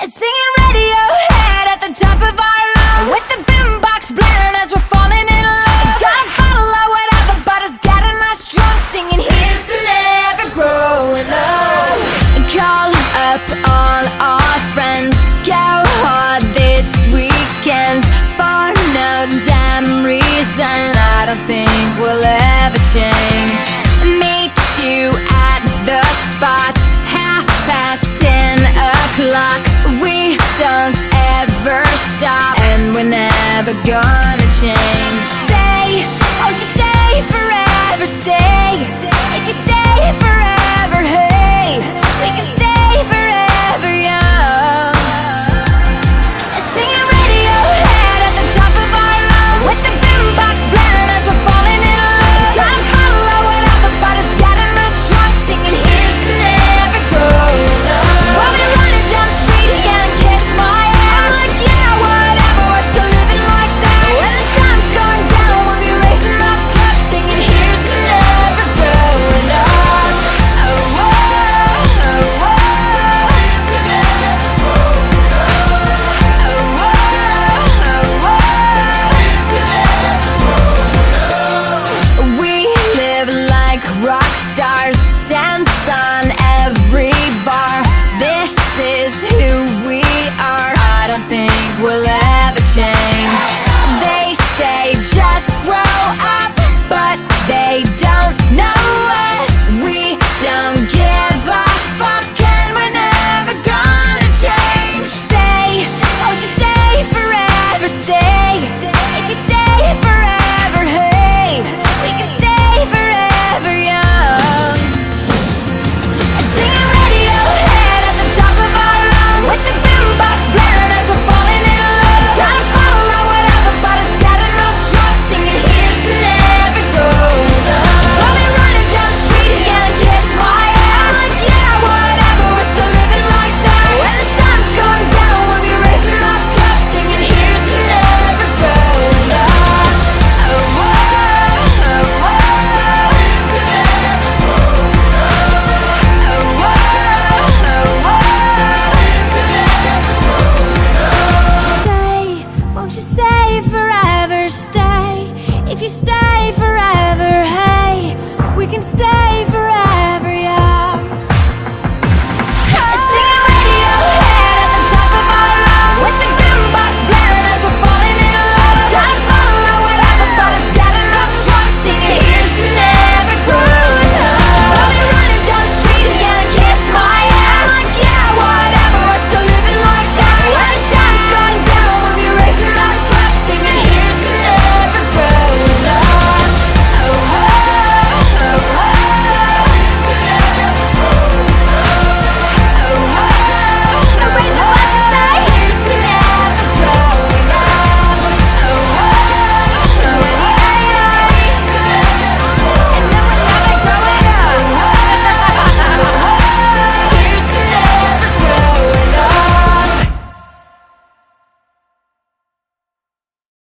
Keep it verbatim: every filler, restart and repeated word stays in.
Singing Radiohead at the top of our lungs, with the boombox blaring as we're falling in love. Got a bottle of whatever, but it's getting us drunk, singing here's to never growing up. Call up all our friends, go hard this weekend. For no damn reason, I don't think we'll ever change. Meet you at the spot, half past ten o'clock. We don't ever stop, and we're never gonna change. Stay, won't you stay forever, stay. If you stay forever, hey, we can stay forever young. Singing Radiohead at the top of our lungs, with the boombox blaring as we're falling in love. Got a bottle of whatever, but it's getting us drunk, singing here's to never growing up. We'll be running down the street again, kiss my ass. I'm like, yeah, whatever, we're still living like that. When the sun's going down, we'll be raising our cups, singing here's to never growing up. Oh, whoa, oh, whoa. We live like rock stars, dance on every bar. This is who we are. I don't think we'll ever change.